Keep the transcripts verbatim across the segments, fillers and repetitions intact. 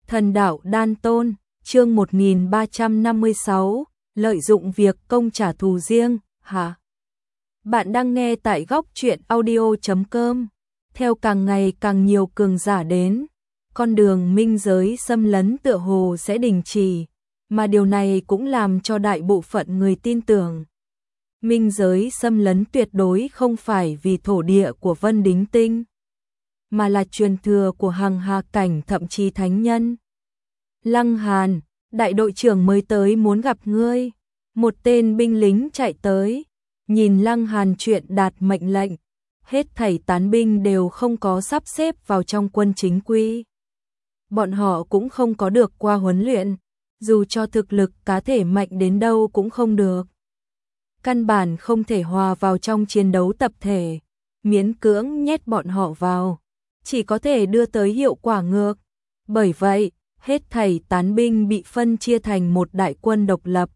Thần đạo đan tôn, chương một nghìn ba trăm năm mươi sáu, lợi dụng việc công trả thù riêng, hả? Bạn đang nghe tại góc truyện audio chấm com. Theo càng ngày càng nhiều cường giả đến, con đường minh giới xâm lấn tựa hồ sẽ đình chỉ, mà điều này cũng làm cho đại bộ phận người tin tưởng. Minh giới xâm lấn tuyệt đối không phải vì thổ địa của Vân Đính Tinh, mà là truyền thừa của hàng hà cảnh thậm chí thánh nhân. Lăng Hàn, đại đội trưởng mới tới muốn gặp ngươi. Một tên binh lính chạy tới, nhìn Lăng Hàn chuyện đạt mệnh lệnh, hết thảy tán binh đều không có sắp xếp vào trong quân chính quy. Bọn họ cũng không có được qua huấn luyện, dù cho thực lực cá thể mạnh đến đâu cũng không được. Căn bản không thể hòa vào trong chiến đấu tập thể, miễn cưỡng nhét bọn họ vào, chỉ có thể đưa tới hiệu quả ngược. Bởi vậy, hết thảy tán binh bị phân chia thành một đại quân độc lập.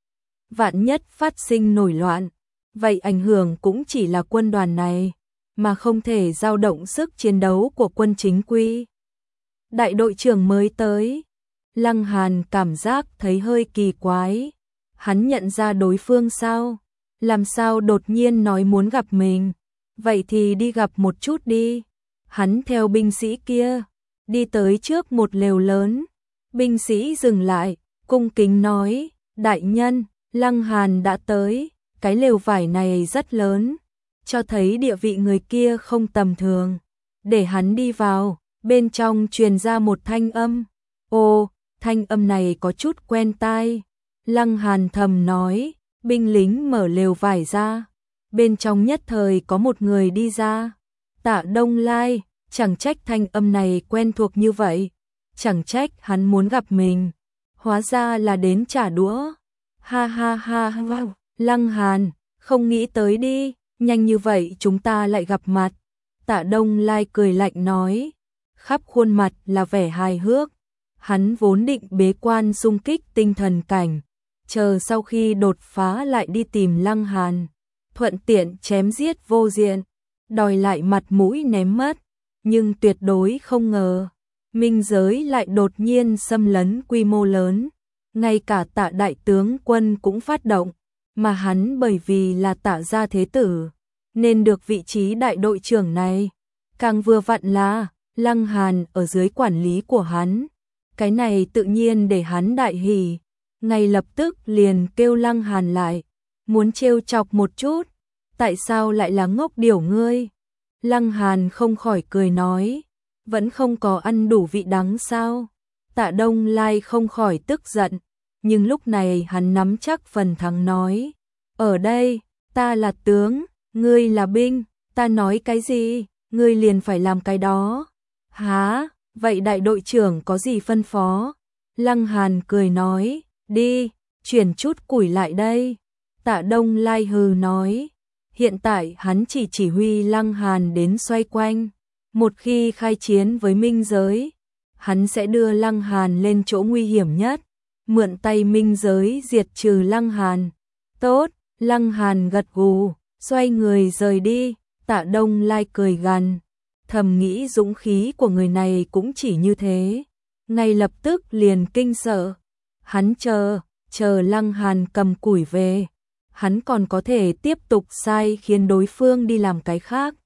Vạn nhất phát sinh nổi loạn, vậy ảnh hưởng cũng chỉ là quân đoàn này, mà không thể dao động sức chiến đấu của quân chính quy. Đại đội trưởng mới tới, Lăng Hàn cảm giác thấy hơi kỳ quái. Hắn nhận ra đối phương sao? Làm sao đột nhiên nói muốn gặp mình? Vậy thì đi gặp một chút đi. Hắn theo binh sĩ kia, đi tới trước một lều lớn. Binh sĩ dừng lại, cung kính nói, đại nhân, Lăng Hàn đã tới. Cái lều vải này rất lớn, cho thấy địa vị người kia không tầm thường. Để hắn đi vào, bên trong truyền ra một thanh âm. Ồ, thanh âm này có chút quen tai. Lăng Hàn thầm nói, binh lính mở lều vải ra. Bên trong nhất thời có một người đi ra. Tạ Đông Lai, chẳng trách thanh âm này quen thuộc như vậy. Chẳng trách hắn muốn gặp mình. Hóa ra là đến trả đũa. Ha ha ha ha, Lăng Hàn, không nghĩ tới đi, nhanh như vậy chúng ta lại gặp mặt. Tạ Đông Lai cười lạnh nói, khắp khuôn mặt là vẻ hài hước. Hắn vốn định bế quan xung kích tinh thần cảnh, chờ sau khi đột phá lại đi tìm Lăng Hàn, thuận tiện chém giết vô diện, đòi lại mặt mũi ném mất. Nhưng tuyệt đối không ngờ, minh giới lại đột nhiên xâm lấn quy mô lớn. Ngay cả Tạ đại tướng quân cũng phát động, mà hắn bởi vì là Tạ gia thế tử, nên được vị trí đại đội trưởng này. Càng vừa vặn là, Lăng Hàn ở dưới quản lý của hắn. Cái này tự nhiên để hắn đại hỉ, ngay lập tức liền kêu Lăng Hàn lại, muốn trêu chọc một chút. Tại sao lại là ngốc điểu ngươi? Lăng Hàn không khỏi cười nói, vẫn không có ăn đủ vị đắng sao? Tạ Đông Lai không khỏi tức giận, nhưng lúc này hắn nắm chắc phần thắng nói, ở đây, ta là tướng, ngươi là binh, ta nói cái gì, ngươi liền phải làm cái đó. Hả, vậy đại đội trưởng có gì phân phó? Lăng Hàn cười nói, đi, chuyển chút củi lại đây. Tạ Đông Lai hừ nói, hiện tại hắn chỉ chỉ huy Lăng Hàn đến xoay quanh. Một khi khai chiến với minh giới, hắn sẽ đưa Lăng Hàn lên chỗ nguy hiểm nhất, mượn tay minh giới diệt trừ Lăng Hàn. Tốt, Lăng Hàn gật gù, xoay người rời đi. Tạ Đông Lai cười gằn, thầm nghĩ dũng khí của người này cũng chỉ như thế. Ngay lập tức liền kinh sợ. Hắn chờ, chờ Lăng Hàn cầm củi về, hắn còn có thể tiếp tục sai khiến đối phương đi làm cái khác.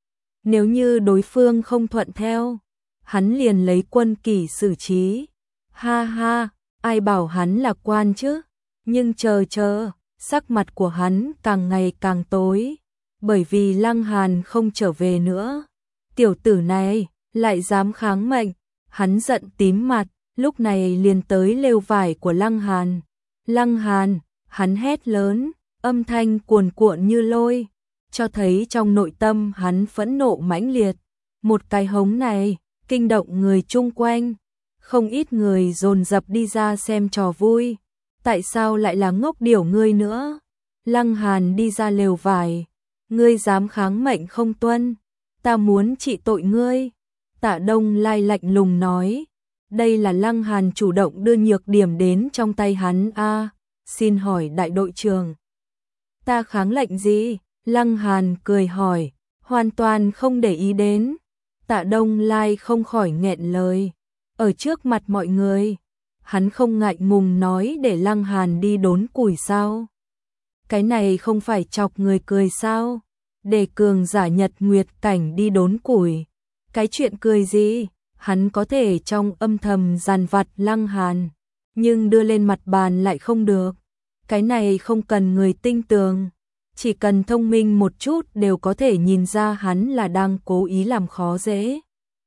Nếu như đối phương không thuận theo, hắn liền lấy quân kỷ xử trí. Ha ha, ai bảo hắn là quan chứ? Nhưng chờ chờ, sắc mặt của hắn càng ngày càng tối, bởi vì Lăng Hàn không trở về nữa. Tiểu tử này lại dám kháng mệnh, hắn giận tím mặt, lúc này liền tới lều vải của Lăng Hàn. Lăng Hàn, hắn hét lớn, âm thanh cuồn cuộn như lôi, cho thấy trong nội tâm hắn phẫn nộ mãnh liệt. Một cái hống này, kinh động người chung quanh, không ít người dồn dập đi ra xem trò vui. Tại sao lại là ngốc điểu ngươi nữa? Lăng Hàn đi ra lều vải, ngươi dám kháng mệnh không tuân, ta muốn trị tội ngươi. Tạ Đông Lai lạnh lùng nói, đây là Lăng Hàn chủ động đưa nhược điểm đến trong tay hắn a. À, xin hỏi đại đội trưởng, ta kháng lệnh gì? Lăng Hàn cười hỏi, hoàn toàn không để ý đến. Tạ Đông Lai không khỏi nghẹn lời, Ở trước mặt mọi người, hắn không ngại ngùng nói để Lăng Hàn đi đốn củi sao? Cái này không phải chọc người cười sao? Để cường giả Nhật Nguyệt cảnh đi đốn củi. Cái chuyện cười gì? Hắn có thể trong âm thầm dằn vặt Lăng Hàn, nhưng đưa lên mặt bàn lại không được. Cái này không cần người tinh tường, chỉ cần thông minh một chút đều có thể nhìn ra hắn là đang cố ý làm khó dễ.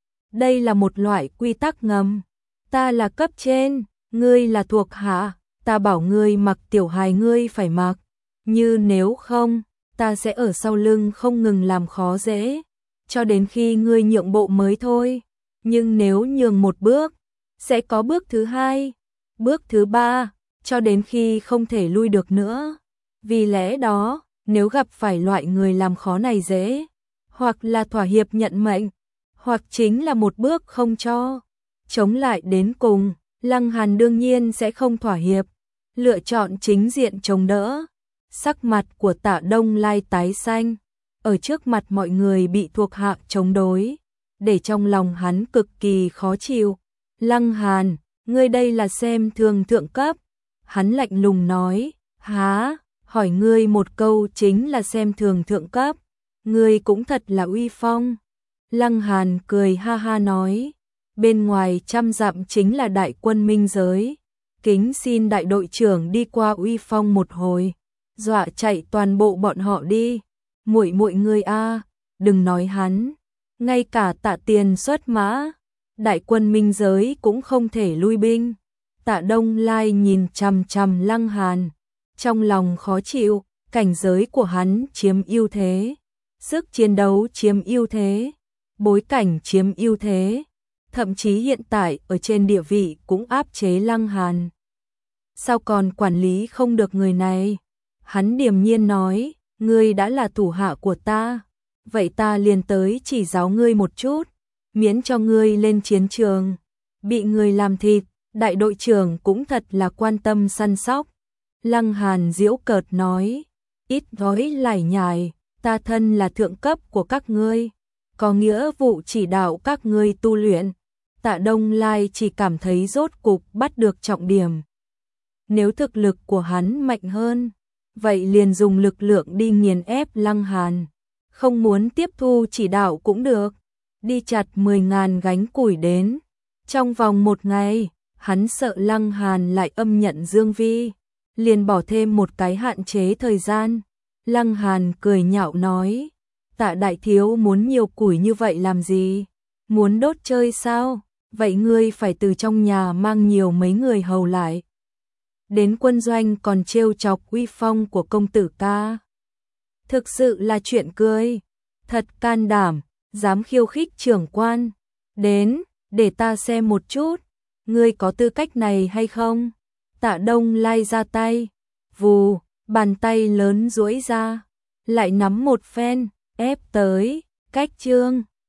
Đây là một loại quy tắc ngầm. Ta là cấp trên, ngươi là thuộc hạ, ta bảo ngươi mặc tiểu hài ngươi phải mặc, như nếu không, ta sẽ ở sau lưng không ngừng làm khó dễ, cho đến khi ngươi nhượng bộ mới thôi. Nhưng nếu nhường một bước, sẽ có bước thứ hai, bước thứ ba, cho đến khi không thể lui được nữa. Vì lẽ đó, nếu gặp phải loại người làm khó này dễ, hoặc là thỏa hiệp nhận mệnh, hoặc chính là một bước không cho chống lại đến cùng, Lăng Hàn đương nhiên sẽ không thỏa hiệp, lựa chọn chính diện chống đỡ. Sắc mặt của Tạ Đông Lai tái xanh, ở trước mặt mọi người bị thuộc hạ chống đối, để trong lòng hắn cực kỳ khó chịu. Lăng Hàn, ngươi đây là xem thường thượng cấp. Hắn lạnh lùng nói, há, hỏi ngươi một câu chính là xem thường thượng cấp, ngươi cũng thật là uy phong. Lăng Hàn cười ha ha nói, bên ngoài trăm dặm chính là đại quân minh giới, kính xin đại đội trưởng đi qua uy phong một hồi, dọa chạy toàn bộ bọn họ đi. Muội muội ngươi a, đừng nói hắn, ngay cả Tạ Tiền xuất mã, đại quân minh giới cũng không thể lui binh. Tạ Đông Lai nhìn chằm chằm Lăng Hàn, trong lòng khó chịu, cảnh giới của hắn chiếm ưu thế, sức chiến đấu chiếm ưu thế, bối cảnh chiếm ưu thế, thậm chí hiện tại ở trên địa vị cũng áp chế Lăng Hàn. Sao còn quản lý không được người này? Hắn điềm nhiên nói, ngươi đã là thủ hạ của ta, vậy ta liền tới chỉ giáo ngươi một chút, miễn cho ngươi lên chiến trường bị người làm thịt. Đại đội trưởng cũng thật là quan tâm săn sóc. Lăng Hàn giễu cợt nói, ít nói lải nhải, ta thân là thượng cấp của các ngươi, có nghĩa vụ chỉ đạo các ngươi tu luyện. Tạ Đông Lai chỉ cảm thấy rốt cục bắt được trọng điểm. Nếu thực lực của hắn mạnh hơn, vậy liền dùng lực lượng đi nghiền ép Lăng Hàn. Không muốn tiếp thu chỉ đạo cũng được, đi chặt mười ngàn gánh củi đến. Trong vòng một ngày, hắn sợ Lăng Hàn lại âm nhận Dương Vi, liền bỏ thêm một cái hạn chế thời gian. Lăng Hàn cười nhạo nói, Tạ đại thiếu muốn nhiều củi như vậy làm gì? Muốn đốt chơi sao? Vậy ngươi phải từ trong nhà mang nhiều mấy người hầu lại. Đến quân doanh còn trêu chọc uy phong của công tử ca. Thực sự là chuyện cười, thật can đảm, dám khiêu khích trưởng quan. Đến, để ta xem một chút, ngươi có tư cách này hay không? Tạ Đông Lai ra tay, vù, bàn tay lớn duỗi ra, lại nắm một phen, ép tới, cách trương.